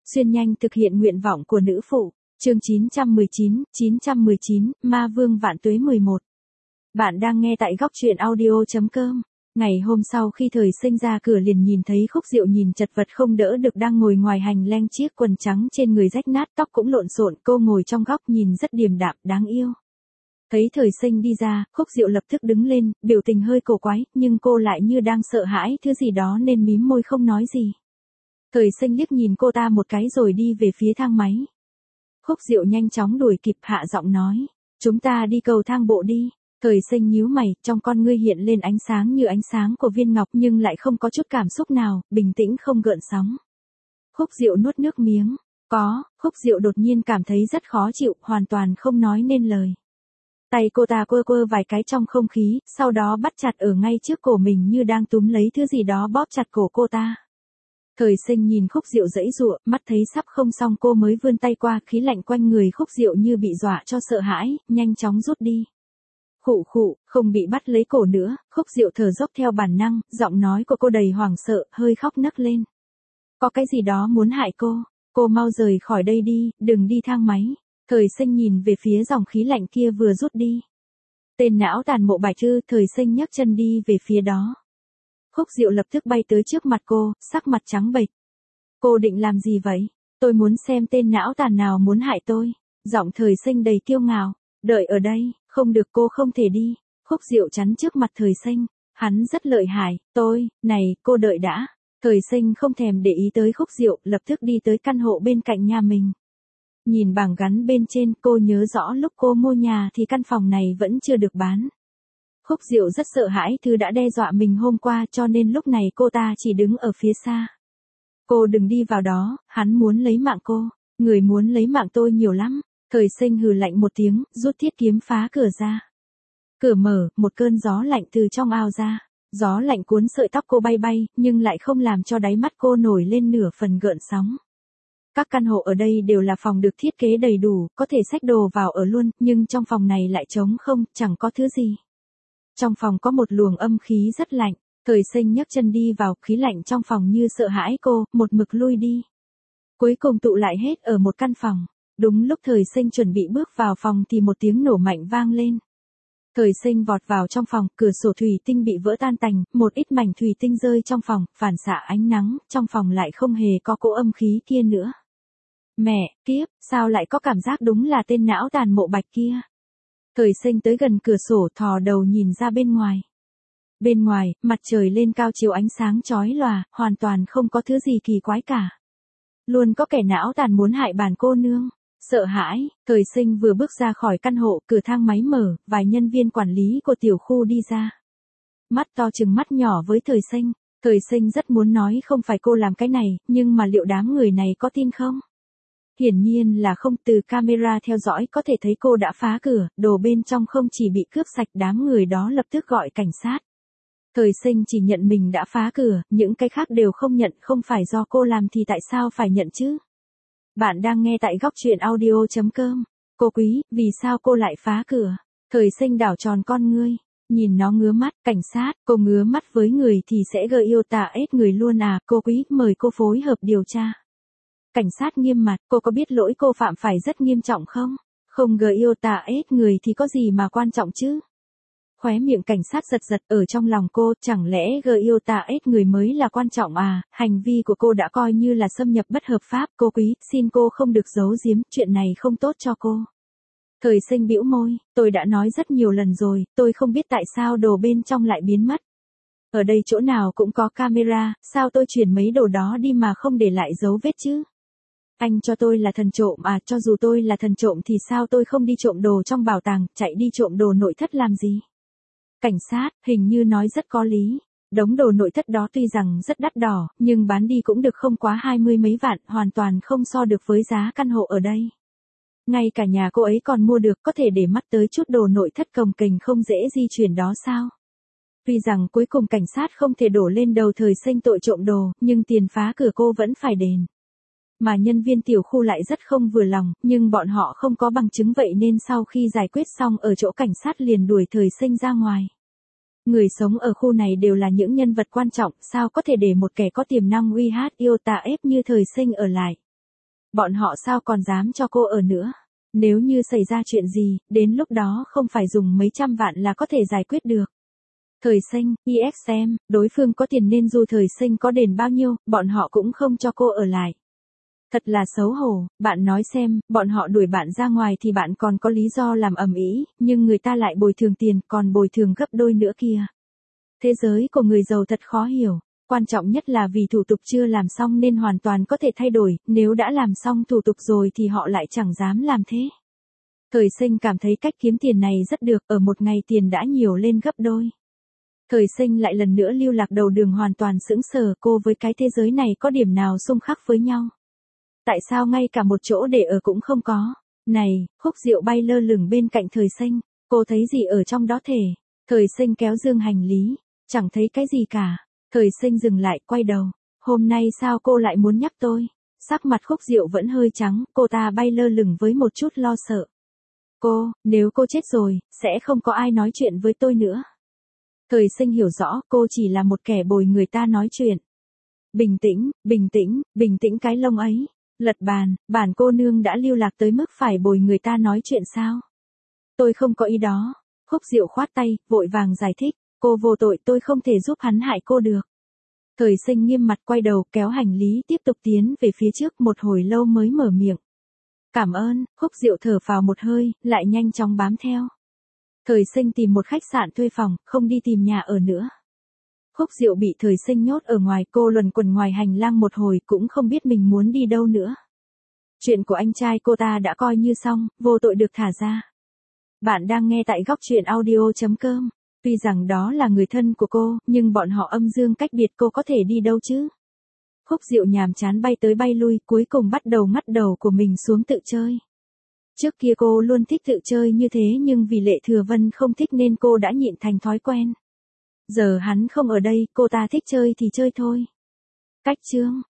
Xuyên nhanh thực hiện nguyện vọng của nữ phụ. Chương 919, Ma Vương Vạn Tuế 11. Bạn đang nghe tại góc truyện audio.com. Ngày hôm sau khi Thời Sinh ra cửa liền nhìn thấy Khúc Diệu nhìn chật vật không đỡ được đang ngồi ngoài hành lang, chiếc quần trắng trên người rách nát, tóc cũng lộn xộn, cô ngồi trong góc nhìn rất điềm đạm, đáng yêu. Thấy Thời Sinh đi ra, Khúc Diệu lập tức đứng lên, biểu tình hơi cổ quái, nhưng cô lại như đang sợ hãi thứ gì đó nên mím môi không nói gì. Thời Sinh liếc nhìn cô ta một cái rồi đi về phía thang máy. Khúc Diệu nhanh chóng đuổi kịp, hạ giọng nói, chúng ta đi cầu thang bộ đi. Thời Sinh nhíu mày, trong con ngươi hiện lên ánh sáng như ánh sáng của viên ngọc nhưng lại không có chút cảm xúc nào, bình tĩnh không gợn sóng. Khúc Diệu nuốt nước miếng. Khúc Diệu đột nhiên cảm thấy rất khó chịu, hoàn toàn không nói nên lời. Tay cô ta quơ quơ vài cái trong không khí, sau đó bắt chặt ở ngay trước cổ mình như đang túm lấy thứ gì đó bóp chặt cổ cô ta. Thời Sinh nhìn Khúc Diệu giãy giụa, mắt thấy sắp không xong cô mới vươn tay qua, khí lạnh quanh người Khúc Diệu như bị dọa cho sợ hãi, nhanh chóng rút đi. Khụ khụ, không bị bắt lấy cổ nữa, Khúc Diệu thở dốc theo bản năng, giọng nói của cô đầy hoảng sợ, hơi khóc nấc lên. Có cái gì đó muốn hại cô mau rời khỏi đây đi, đừng đi thang máy. Thời Sinh nhìn về phía dòng khí lạnh kia vừa rút đi. Tên não tàn Mộ Bạch Thư. Thời Sinh nhấc chân đi về phía đó. Khúc Diệu lập tức bay tới trước mặt cô, sắc mặt trắng bệch. Cô định làm gì vậy? Tôi muốn xem tên não tàn nào muốn hại tôi. Giọng Thời Sinh đầy kiêu ngạo. Đợi ở đây, không được, cô không thể đi. Khúc Diệu chắn trước mặt Thời Sinh. Hắn rất lợi hại, này, cô đợi đã. Thời Sinh không thèm để ý tới Khúc Diệu, lập tức đi tới căn hộ bên cạnh nhà mình. Nhìn bảng gắn bên trên, cô nhớ rõ lúc cô mua nhà thì căn phòng này vẫn chưa được bán. Khúc Diệu rất sợ hãi thứ đã đe dọa mình hôm qua, cho nên lúc này cô ta chỉ đứng ở phía xa. Cô đừng đi vào đó, hắn muốn lấy mạng cô. Người muốn lấy mạng tôi nhiều lắm. Thời Sinh hừ lạnh một tiếng, rút thiết kiếm phá cửa ra. Cửa mở, một cơn gió lạnh từ trong ao ra. Gió lạnh cuốn sợi tóc cô bay bay, nhưng lại không làm cho đáy mắt cô nổi lên nửa phần gợn sóng. Các căn hộ ở đây đều là phòng được thiết kế đầy đủ, có thể xách đồ vào ở luôn, nhưng trong phòng này lại trống không, chẳng có thứ gì. Trong phòng có một luồng âm khí rất lạnh. Thời Sinh nhấc chân đi vào, khí lạnh trong phòng như sợ hãi cô, một mực lui đi. Cuối cùng tụ lại hết ở một căn phòng. Đúng lúc Thời Sinh chuẩn bị bước vào phòng thì một tiếng nổ mạnh vang lên. Thời Sinh vọt vào trong phòng, cửa sổ thủy tinh bị vỡ tan tành, một ít mảnh thủy tinh rơi trong phòng, phản xạ ánh nắng, trong phòng lại không hề có cỗ âm khí kia nữa. Mẹ kiếp, sao lại có cảm giác đúng là tên não tàn Mộ Bạch kia. Thời Sinh tới gần cửa sổ, thò đầu nhìn ra bên ngoài. Bên ngoài, mặt trời lên cao chiếu ánh sáng chói lòa, hoàn toàn không có thứ gì kỳ quái cả. Luôn có kẻ não tàn muốn hại bản cô nương. Sợ hãi, Thời Sinh vừa bước ra khỏi căn hộ, cửa thang máy mở, vài nhân viên quản lý của tiểu khu đi ra. Mắt to chừng mắt nhỏ với Thời Sinh. Thời Sinh rất muốn nói không phải cô làm cái này, nhưng mà liệu đám người này có tin không? Hiển nhiên là không, từ camera theo dõi có thể thấy cô đã phá cửa, đồ bên trong không chỉ bị cướp sạch, đám người đó lập tức gọi cảnh sát. Thời Sinh chỉ nhận mình đã phá cửa, những cái khác đều không nhận, không phải do cô làm thì tại sao phải nhận chứ? Bạn đang nghe tại góc truyện audio.com. Cô quý, vì sao cô lại phá cửa? Thời Sinh đảo tròn con ngươi, nhìn nó ngứa mắt, cảnh sát, cô ngứa mắt với người thì sẽ gây yêu tà ết người luôn à, cô quý, mời cô phối hợp điều tra. Cảnh sát nghiêm mặt, cô có biết lỗi cô phạm phải rất nghiêm trọng không? Không gây yêu tà ết người thì có gì mà quan trọng chứ? Khóe miệng cảnh sát giật giật, ở trong lòng cô, chẳng lẽ gây yêu tà ết người mới là quan trọng à? Hành vi của cô đã coi như là xâm nhập bất hợp pháp, cô quý, xin cô không được giấu giếm, chuyện này không tốt cho cô. Thời Sinh bĩu môi, tôi đã nói rất nhiều lần rồi, tôi không biết tại sao đồ bên trong lại biến mất. Ở đây chỗ nào cũng có camera, sao tôi chuyển mấy đồ đó đi mà không để lại dấu vết chứ? Anh cho tôi là thần trộm à, cho dù tôi là thần trộm thì sao tôi không đi trộm đồ trong bảo tàng, chạy đi trộm đồ nội thất làm gì? Cảnh sát, hình như nói rất có lý. Đống đồ nội thất đó tuy rằng rất đắt đỏ, nhưng bán đi cũng được không quá 20 mấy vạn, hoàn toàn không so được với giá căn hộ ở đây. Ngay cả nhà cô ấy còn mua được, có thể để mắt tới chút đồ nội thất cồng kềnh không dễ di chuyển đó sao? Tuy rằng cuối cùng cảnh sát không thể đổ lên đầu Thời Sinh tội trộm đồ, nhưng tiền phá cửa cô vẫn phải đền. Mà nhân viên tiểu khu lại rất không vừa lòng, nhưng bọn họ không có bằng chứng vậy nên sau khi giải quyết xong ở chỗ cảnh sát liền đuổi Thời Sinh ra ngoài. Người sống ở khu này đều là những nhân vật quan trọng, sao có thể để một kẻ có tiềm năng uy hát yêu tà ép như Thời Sinh ở lại. bọn họ sao còn dám cho cô ở nữa. Nếu như xảy ra chuyện gì, đến lúc đó không phải dùng mấy trăm vạn là có thể giải quyết được. Thời Sinh, IXM, đối phương có tiền nên dù Thời Sinh có đền bao nhiêu, bọn họ cũng không cho cô ở lại. Thật là xấu hổ, bạn nói xem, bọn họ đuổi bạn ra ngoài thì bạn còn có lý do làm ầm ĩ, nhưng người ta lại bồi thường tiền, còn bồi thường gấp đôi nữa kìa. Thế giới của người giàu thật khó hiểu, quan trọng nhất là vì thủ tục chưa làm xong nên hoàn toàn có thể thay đổi, nếu đã làm xong thủ tục rồi thì họ lại chẳng dám làm thế. Thời Sinh cảm thấy cách kiếm tiền này rất được, ở một ngày tiền đã nhiều lên gấp đôi. Thời Sinh lại lần nữa lưu lạc đầu đường hoàn toàn sững sờ, cô với cái thế giới này có điểm nào xung khắc với nhau. Tại sao ngay cả một chỗ để ở cũng không có? Này, Khúc Diệu bay lơ lửng bên cạnh Thời Sinh, cô thấy gì ở trong đó thể? Thời Sinh kéo dương hành lý, chẳng thấy cái gì cả. Thời Sinh dừng lại, quay đầu. Hôm nay sao cô lại muốn nhắc tôi? Sắc mặt Khúc Diệu vẫn hơi trắng, cô ta bay lơ lửng với một chút lo sợ. Nếu cô chết rồi, sẽ không có ai nói chuyện với tôi nữa. Thời Sinh hiểu rõ, cô chỉ là một kẻ bồi người ta nói chuyện. Bình tĩnh cái lông ấy. Lật bàn, bản cô nương đã lưu lạc tới mức phải bồi người ta nói chuyện sao? Tôi không có ý đó. Khúc Diệu khoát tay, vội vàng giải thích, cô vô tội, tôi không thể giúp hắn hại cô được. Thời Sinh nghiêm mặt quay đầu, kéo hành lý tiếp tục tiến về phía trước, một hồi lâu mới mở miệng. Cảm ơn. Khúc Diệu thở phào một hơi, lại nhanh chóng bám theo. Thời Sinh tìm một khách sạn thuê phòng, không đi tìm nhà ở nữa. Khúc Diệu bị Thời Sinh nhốt ở ngoài, cô luẩn quẩn ngoài hành lang một hồi cũng không biết mình muốn đi đâu nữa. Chuyện của anh trai cô ta đã coi như xong, vô tội được thả ra. Bạn đang nghe tại góc truyện audio.com. Tuy rằng đó là người thân của cô, nhưng bọn họ âm dương cách biệt, cô có thể đi đâu chứ? Khúc Diệu nhàm chán bay tới bay lui, cuối cùng bắt đầu ngắt đầu của mình xuống tự chơi. Trước kia cô luôn thích tự chơi như thế nhưng vì Lệ Thừa Vân không thích nên cô đã nhịn thành thói quen. Giờ hắn không ở đây, cô ta thích chơi thì chơi thôi. Cách chương